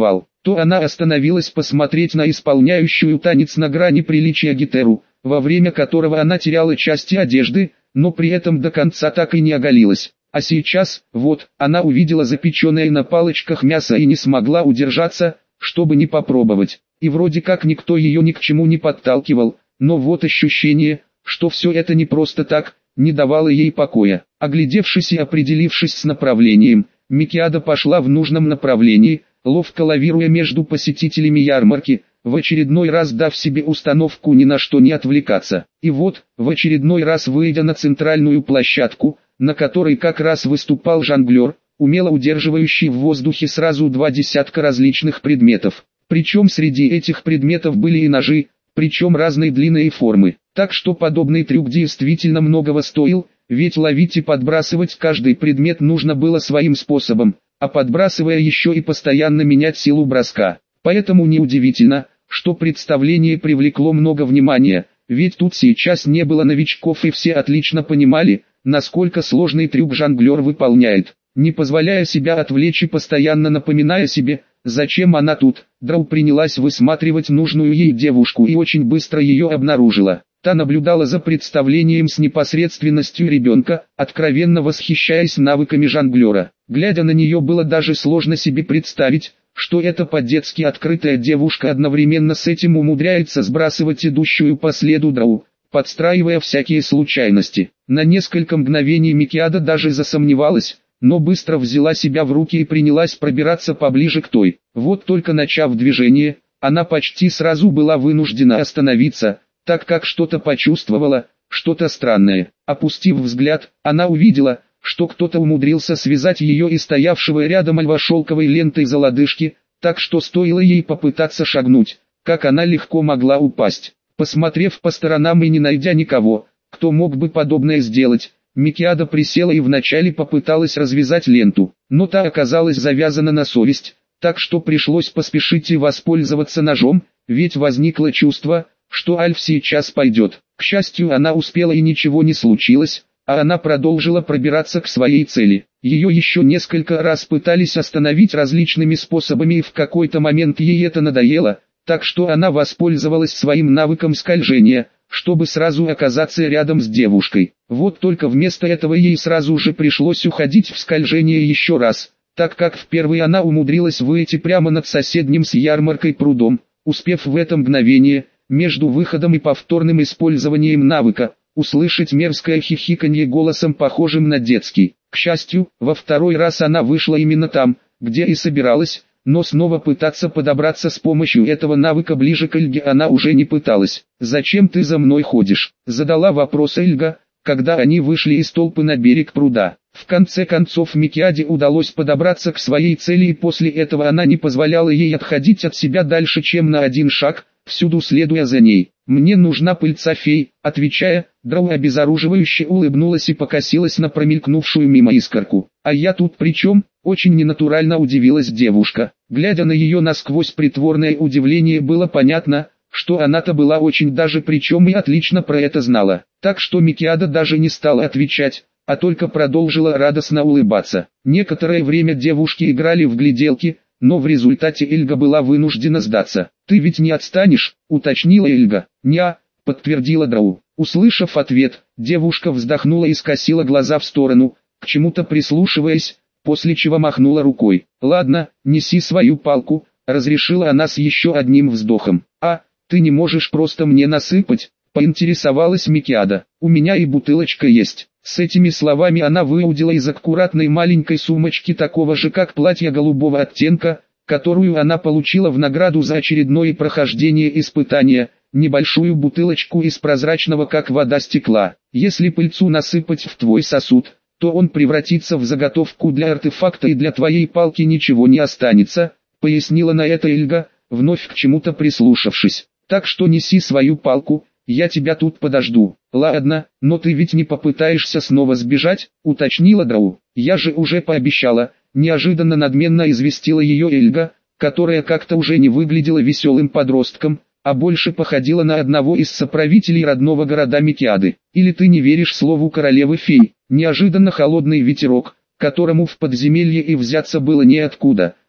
то она остановилась посмотреть на исполняющую танец на грани приличия гитеру, во время которого она теряла части одежды, но при этом до конца так и не оголилась. А сейчас, вот, она увидела запеченное на палочках мясо и не смогла удержаться, чтобы не попробовать. И вроде как никто ее ни к чему не подталкивал, но вот ощущение, что все это не просто так, не давало ей покоя. Оглядевшись и определившись с направлением, Микиада пошла в нужном направлении, ловко лавируя между посетителями ярмарки, в очередной раз дав себе установку ни на что не отвлекаться. И вот, в очередной раз выйдя на центральную площадку, на которой как раз выступал жонглер, умело удерживающий в воздухе сразу два десятка различных предметов. Причем среди этих предметов были и ножи, причем разной длины и формы. Так что подобный трюк действительно многого стоил, ведь ловить и подбрасывать каждый предмет нужно было своим способом, а подбрасывая еще и постоянно менять силу броска. Поэтому неудивительно, что представление привлекло много внимания, ведь тут сейчас не было новичков и все отлично понимали, насколько сложный трюк жонглер выполняет. Не позволяя себя отвлечь и постоянно напоминая себе, зачем она тут, Драу принялась высматривать нужную ей девушку и очень быстро ее обнаружила. Та наблюдала за представлением с непосредственностью ребенка, откровенно восхищаясь навыками жонглера. Глядя на нее, было даже сложно себе представить, что эта по-детски открытая девушка одновременно с этим умудряется сбрасывать идущую по следу Драу, подстраивая всякие случайности. На несколько мгновений Микиада даже засомневалась, но быстро взяла себя в руки и принялась пробираться поближе к той. Вот только начав движение, она почти сразу была вынуждена остановиться, так как что-то почувствовала, что-то странное. Опустив взгляд, она увидела, что кто-то умудрился связать ее и стоявшего рядом льва шелковой лентой за лодыжки, так что стоило ей попытаться шагнуть, как она легко могла упасть. Посмотрев по сторонам и не найдя никого, кто мог бы подобное сделать, Микиада присела и вначале попыталась развязать ленту, но та оказалась завязана на совесть, так что пришлось поспешить и воспользоваться ножом, ведь возникло чувство, что Альф сейчас пойдет. К счастью, она успела и ничего не случилось, а она продолжила пробираться к своей цели. Ее еще несколько раз пытались остановить различными способами и в какой-то момент ей это надоело, так что она воспользовалась своим навыком скольжения, чтобы сразу оказаться рядом с девушкой. Вот только вместо этого ей сразу же пришлось уходить в скольжение еще раз, так как в первый она умудрилась выйти прямо над соседним с ярмаркой прудом, успев в это мгновение, между выходом и повторным использованием навыка, услышать мерзкое хихиканье голосом похожим на детский. К счастью, во второй раз она вышла именно там, где и собиралась, но снова пытаться подобраться с помощью этого навыка ближе к Эльге она уже не пыталась. «Зачем ты за мной ходишь?» — задала вопрос Эльга, когда они вышли из толпы на берег пруда. В конце концов Микиаде удалось подобраться к своей цели, и после этого она не позволяла ей отходить от себя дальше, чем на один шаг, всюду следуя за ней. «Мне нужна пыльца фей», — отвечая, Драу обезоруживающе улыбнулась и покосилась на промелькнувшую мимо искорку. «А я тут при чем?» — очень ненатурально удивилась девушка. Глядя на ее насквозь притворное удивление, было понятно, что она-то была очень даже причем и отлично про это знала. Так что Микиада даже не стала отвечать, а только продолжила радостно улыбаться. Некоторое время девушки играли в гляделки, но в результате Эльга была вынуждена сдаться. «Ты ведь не отстанешь?» — уточнила Эльга. «Неа», — подтвердила Драу. Услышав ответ, девушка вздохнула и скосила глаза в сторону, к чему-то прислушиваясь, после чего махнула рукой. «Ладно, неси свою палку», — разрешила она с еще одним вздохом. «А, ты не можешь просто мне насыпать?» — поинтересовалась Микиада. «У меня и бутылочка есть». С этими словами она выудила из аккуратной маленькой сумочки такого же как платье голубого оттенка, которую она получила в награду за очередное прохождение испытания, небольшую бутылочку из прозрачного как вода стекла. «Если пыльцу насыпать в твой сосуд, то он превратится в заготовку для артефакта и для твоей палки ничего не останется», — пояснила на это Эльга, вновь к чему-то прислушавшись. «Так что неси свою палку, я тебя тут подожду». «Ладно, но ты ведь не попытаешься снова сбежать?» — уточнила Драу. «Я же уже пообещала», — неожиданно надменно известила ее Эльга, которая как-то уже не выглядела веселым подростком, а больше походила на одного из соправителей родного города Микиады. «Или ты не веришь слову королевы-фей?» Неожиданно холодный ветерок, которому в подземелье и взяться было неоткуда,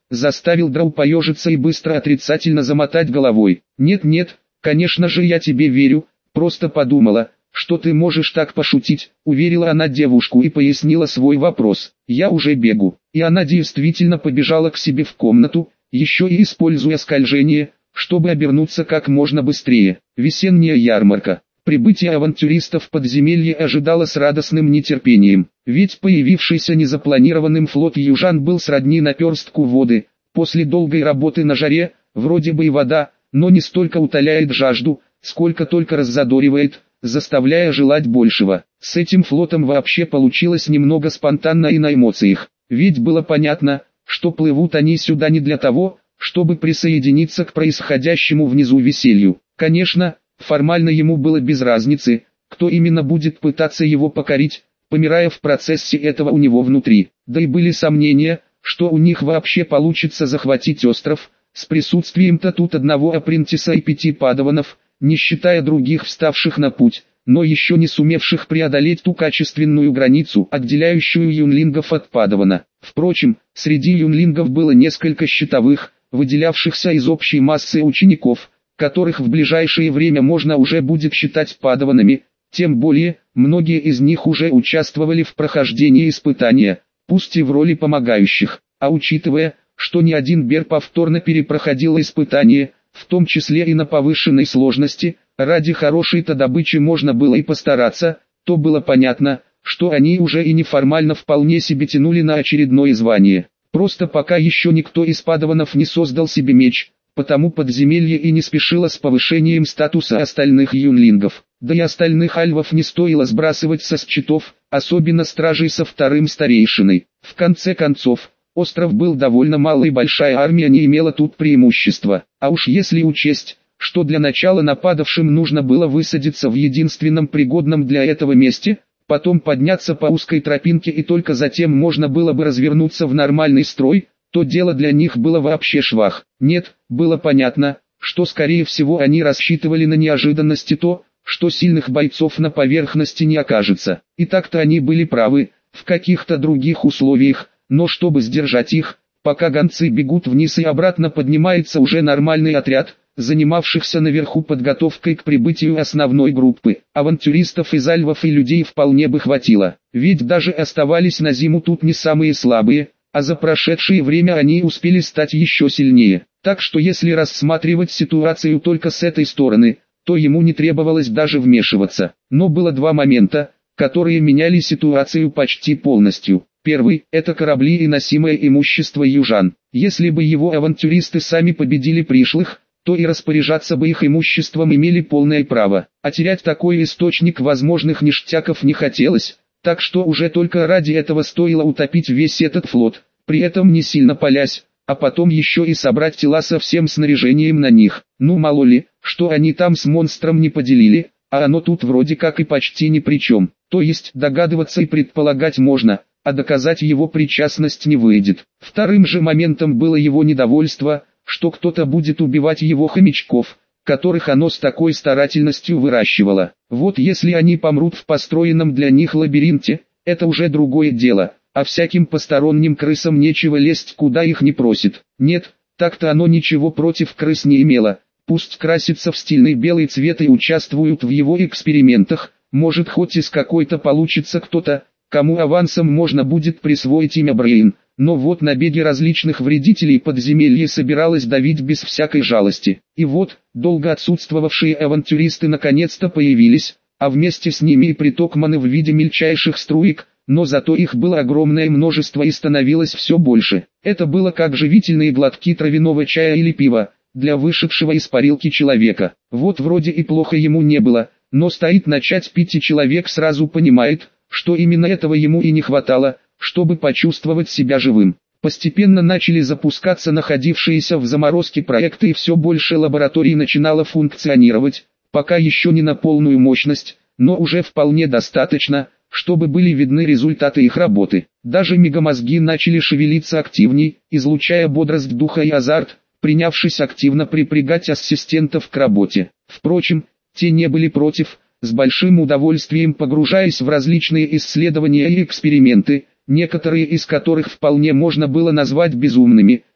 заставил Драу поежиться и быстро отрицательно замотать головой. «Нет-нет, конечно же я тебе верю, просто подумала, что ты можешь так пошутить», уверила она девушку и пояснила свой вопрос. «Я уже бегу». И она действительно побежала к себе в комнату, еще и используя скольжение, чтобы обернуться как можно быстрее. Весенняя ярмарка. Прибытие авантюристов в подземелье ожидало с радостным нетерпением, ведь появившийся незапланированным флот южан был сродни наперстку воды. После долгой работы на жаре, вроде бы и вода, но не столько утоляет жажду, сколько только раззадоривает, заставляя желать большего. С этим флотом вообще получилось немного спонтанно и на эмоциях, ведь было понятно, что плывут они сюда не для того, чтобы присоединиться к происходящему внизу веселью. Конечно, формально ему было без разницы, кто именно будет пытаться его покорить, помирая в процессе этого у него внутри. Да и были сомнения, что у них вообще получится захватить остров, с присутствием-то тут одного апрентиса и пяти падаванов, не считая других вставших на путь, но еще не сумевших преодолеть ту качественную границу, отделяющую юнлингов от падавана. Впрочем, среди юнлингов было несколько щитовых, выделявшихся из общей массы учеников, которых в ближайшее время можно уже будет считать падаванами, тем более, многие из них уже участвовали в прохождении испытания, пусть и в роли помогающих, а учитывая, что ни один бер повторно перепроходил испытание, в том числе и на повышенной сложности, ради хорошей-то добычи можно было и постараться, то было понятно, что они уже и неформально вполне себе тянули на очередное звание. Просто пока еще никто из падаванов не создал себе меч, потому подземелье и не спешило с повышением статуса остальных юнлингов. Да и остальных альвов не стоило сбрасывать со счетов, особенно стражей со вторым старейшиной. В конце концов, остров был довольно малый и большая армия не имела тут преимущества. А уж если учесть, что для начала нападавшим нужно было высадиться в единственном пригодном для этого месте, потом подняться по узкой тропинке и только затем можно было бы развернуться в нормальный строй, то дело для них было вообще швах. Нет, было понятно, что скорее всего они рассчитывали на неожиданность и то, что сильных бойцов на поверхности не окажется. И так-то они были правы, в каких-то других условиях, но чтобы сдержать их, пока гонцы бегут вниз и обратно поднимается уже нормальный отряд, занимавшихся наверху подготовкой к прибытию основной группы. Авантюристов из альвов и людей вполне бы хватило, ведь даже оставались на зиму тут не самые слабые, а за прошедшее время они успели стать еще сильнее. Так что если рассматривать ситуацию только с этой стороны, то ему не требовалось даже вмешиваться. Но было два момента, которые меняли ситуацию почти полностью. Первый – это корабли и носимое имущество южан. Если бы его авантюристы сами победили пришлых, то и распоряжаться бы их имуществом имели полное право. А терять такой источник возможных ништяков не хотелось, так что уже только ради этого стоило утопить весь этот флот, при этом не сильно палясь, а потом еще и собрать тела со всем снаряжением на них. Ну мало ли, что они там с монстром не поделили, а оно тут вроде как и почти ни при чем. То есть догадываться и предполагать можно, а доказать его причастность не выйдет. Вторым же моментом было его недовольство, что кто-то будет убивать его хомячков, которых оно с такой старательностью выращивало. Вот если они помрут в построенном для них лабиринте, это уже другое дело, а всяким посторонним крысам нечего лезть куда их не просит. Нет, так-то оно ничего против крыс не имело, пусть красятся в стильный белый цвет и участвуют в его экспериментах, может хоть из какой-то получится кто-то, кому авансом можно будет присвоить имя Брейн. Но вот набеги различных вредителей подземелья собиралось давить без всякой жалости. И вот, долго отсутствовавшие авантюристы наконец-то появились, а вместе с ними и приток маны в виде мельчайших струек, но зато их было огромное множество и становилось все больше. Это было как живительные глотки травяного чая или пива, для вышедшего из парилки человека. Вот вроде и плохо ему не было, но стоит начать пить и человек сразу понимает, что именно этого ему и не хватало, чтобы почувствовать себя живым. Постепенно начали запускаться находившиеся в заморозке проекты и все больше лабораторий начинало функционировать, пока еще не на полную мощность, но уже вполне достаточно, чтобы были видны результаты их работы. Даже мегамозги начали шевелиться активней, излучая бодрость духа и азарт, принявшись активно припрягать ассистентов к работе. Впрочем, те не были против, с большим удовольствием погружаясь в различные исследования и эксперименты, некоторые из которых вполне можно было назвать безумными,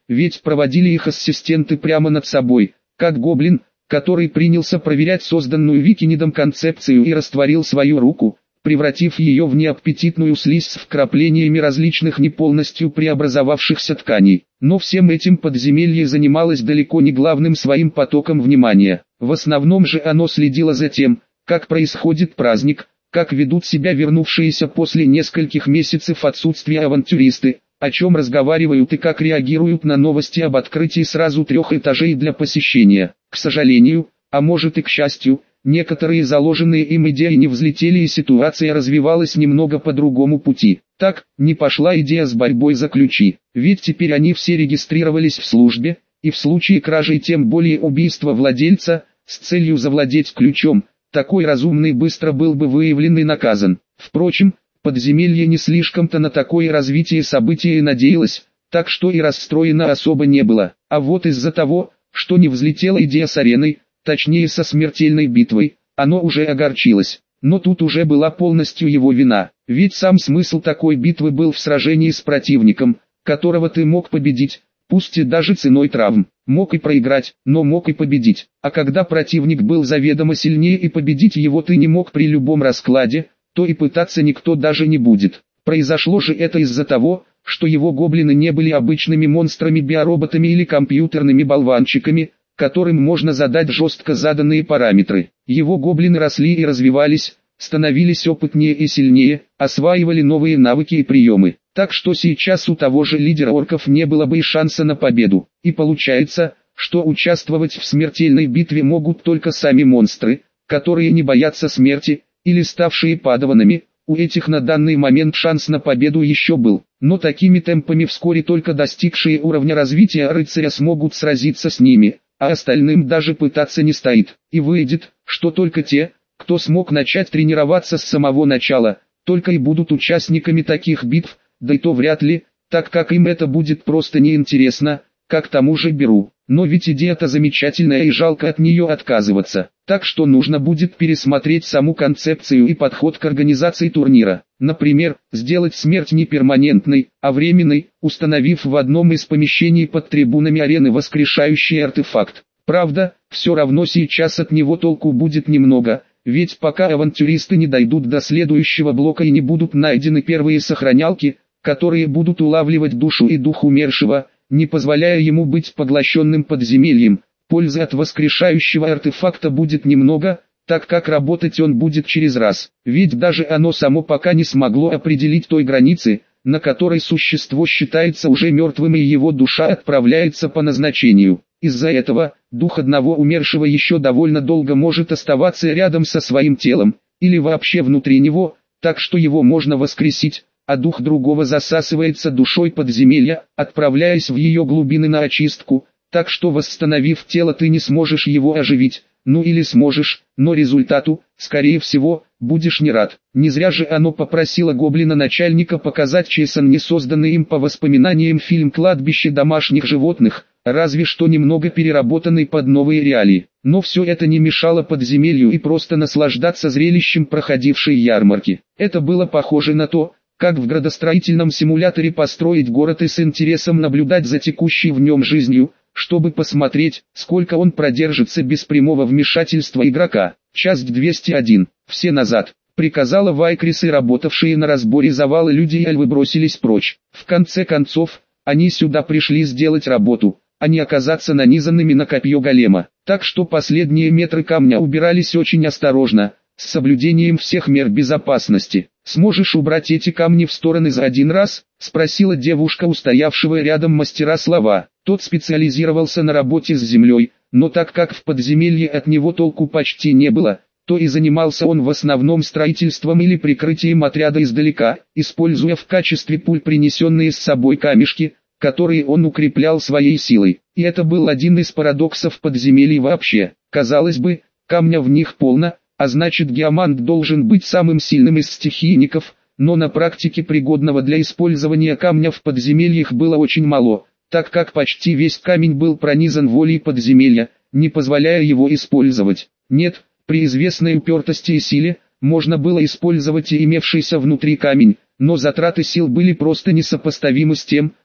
ведь проводили их ассистенты прямо над собой, как гоблин, который принялся проверять созданную Викинидом концепцию и растворил свою руку, превратив ее в неаппетитную слизь с вкраплениями различных не полностью преобразовавшихся тканей. Но всем этим подземелье занималось далеко не главным своим потоком внимания. В основном же оно следило за тем, как происходит праздник, как ведут себя вернувшиеся после нескольких месяцев отсутствия авантюристы, о чем разговаривают и как реагируют на новости об открытии сразу трех этажей для посещения. К сожалению, а может и к счастью, некоторые заложенные им идеи не взлетели и ситуация развивалась немного по другому пути. Так, не пошла идея с борьбой за ключи, ведь теперь они все регистрировались в службе, и в случае кражи и тем более убийства владельца, с целью завладеть ключом, такой разумный быстро был бы выявлен и наказан. Впрочем, подземелье не слишком-то на такое развитие событий и надеялось, так что и расстроено особо не было. А вот из-за того, что не взлетела идея с ареной, точнее со смертельной битвой, оно уже огорчилось. Но тут уже была полностью его вина, ведь сам смысл такой битвы был в сражении с противником, которого ты мог победить, пусть и даже ценой травм. Мог и проиграть, но мог и победить. А когда противник был заведомо сильнее и победить его ты не мог при любом раскладе, то и пытаться никто даже не будет. Произошло же это из-за того, что его гоблины не были обычными монстрами-биороботами или компьютерными болванчиками, которым можно задать жестко заданные параметры. Его гоблины росли и развивались, становились опытнее и сильнее, осваивали новые навыки и приемы. Так что сейчас у того же лидера орков не было бы и шанса на победу. И получается, что участвовать в смертельной битве могут только сами монстры, которые не боятся смерти, или ставшие падаванами. У этих на данный момент шанс на победу еще был, но такими темпами вскоре только достигшие уровня развития рыцаря смогут сразиться с ними, а остальным даже пытаться не стоит. И выйдет, что только те, кто смог начать тренироваться с самого начала, только и будут участниками таких битв, да и то вряд ли, так как им это будет просто неинтересно, как тому же Беру. Но ведь идея-то замечательная и жалко от нее отказываться. Так что нужно будет пересмотреть саму концепцию и подход к организации турнира. Например, сделать смерть не перманентной, а временной, установив в одном из помещений под трибунами арены воскрешающий артефакт. Правда, все равно сейчас от него толку будет немного, ведь пока авантюристы не дойдут до следующего блока и не будут найдены первые сохранялки, которые будут улавливать душу и дух умершего, не позволяя ему быть поглощенным подземельем, пользы от воскрешающего артефакта будет немного, так как работать он будет через раз. Ведь даже оно само пока не смогло определить той границы, на которой существо считается уже мертвым и его душа отправляется по назначению. Из-за этого, дух одного умершего еще довольно долго может оставаться рядом со своим телом, или вообще внутри него, так что его можно воскресить, а дух другого засасывается душой подземелья, отправляясь в ее глубины на очистку, так что восстановив тело ты не сможешь его оживить, ну или сможешь, но результату, скорее всего, будешь не рад. Не зря же оно попросило гоблина-начальника показать честно не созданный им по воспоминаниям фильм «Кладбище домашних животных», разве что немного переработанный под новые реалии. Но все это не мешало подземелью и просто наслаждаться зрелищем проходившей ярмарки. Это было похоже на то, как в градостроительном симуляторе построить город и с интересом наблюдать за текущей в нем жизнью, чтобы посмотреть, сколько он продержится без прямого вмешательства игрока. Часть двести один. Все назад. Приказала Вайкрис, и работавшие на разборе завала люди и альвы бросились прочь. В конце концов, они сюда пришли сделать работу, а не оказаться нанизанными на копье голема. Так что последние метры камня убирались очень осторожно, с соблюдением всех мер безопасности. «Сможешь убрать эти камни в стороны за один раз?» – спросила девушка у стоявшего рядом мастера слова. Тот специализировался на работе с землей, но так как в подземелье от него толку почти не было, то и занимался он в основном строительством или прикрытием отряда издалека, используя в качестве пуль принесенные с собой камешки, которые он укреплял своей силой. И это был один из парадоксов подземелий вообще. Казалось бы, камня в них полно, а значит геомант должен быть самым сильным из стихийников, но на практике пригодного для использования камня в подземельях было очень мало, так как почти весь камень был пронизан волей подземелья, не позволяя его использовать. Нет, при известной упертости и силе, можно было использовать и имевшийся внутри камень, но затраты сил были просто несопоставимы с тем,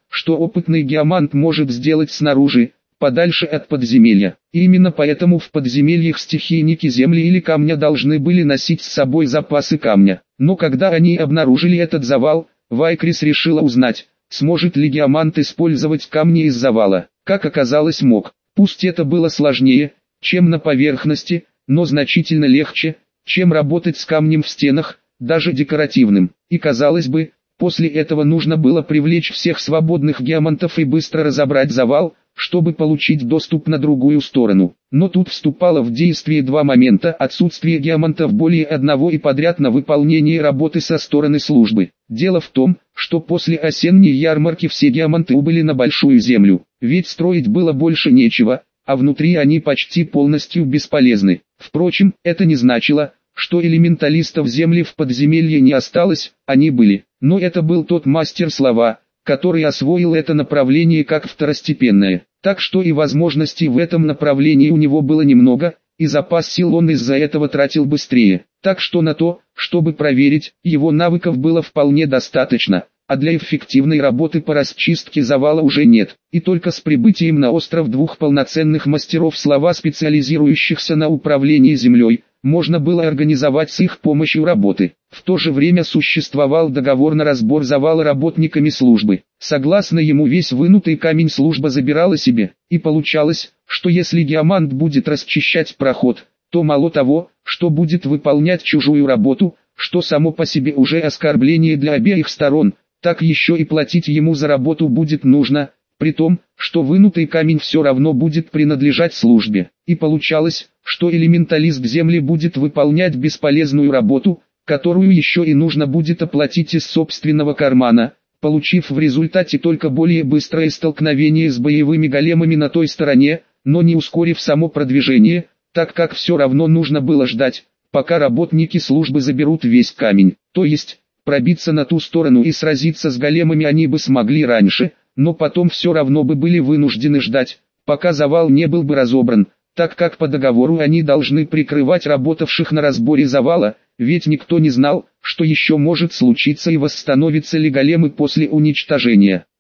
что опытный геомант может сделать снаружи, подальше от подземелья. И именно поэтому в подземельях стихийники земли или камня должны были носить с собой запасы камня. Но когда они обнаружили этот завал, Вайкрис решила узнать, сможет ли геомант использовать камни из завала. Как оказалось, мог. Пусть это было сложнее, чем на поверхности, но значительно легче, чем работать с камнем в стенах, даже декоративным. И казалось бы, после этого нужно было привлечь всех свободных геомантов и быстро разобрать завал, чтобы получить доступ на другую сторону. Но тут вступало в действие два момента: отсутствие геомантов более одного и подряд на выполнение работы со стороны службы. Дело в том, что после осенней ярмарки все геоманты убыли на Большую Землю, ведь строить было больше нечего, а внутри они почти полностью бесполезны. Впрочем, это не значило, что элементалистов Земли в подземелье не осталось, они были. Но это был тот мастер слова, который освоил это направление как второстепенное. Так что и возможностей в этом направлении у него было немного, и запас сил он из-за этого тратил быстрее. Так что на то, чтобы проверить, его навыков было вполне достаточно, а для эффективной работы по расчистке завала уже нет. И только с прибытием на остров двух полноценных мастеров слова, специализирующихся на управлении землей, можно было организовать с их помощью работы. В то же время существовал договор на разбор завала работниками службы. Согласно ему весь вынутый камень служба забирала себе, и получалось, что если геомант будет расчищать проход, то мало того, что будет выполнять чужую работу, что само по себе уже оскорбление для обеих сторон, так еще и платить ему за работу будет нужно, при том, что вынутый камень все равно будет принадлежать службе. И получалось, что элементалист Земли будет выполнять бесполезную работу, которую еще и нужно будет оплатить из собственного кармана, получив в результате только более быстрое столкновение с боевыми големами на той стороне, но не ускорив само продвижение, так как все равно нужно было ждать, пока работники службы заберут весь камень. То есть, пробиться на ту сторону и сразиться с големами они бы смогли раньше, но потом все равно бы были вынуждены ждать, пока завал не был бы разобран, так как по договору они должны прикрывать работавших на разборе завала, ведь никто не знал, что еще может случиться и восстановятся ли големы после уничтожения.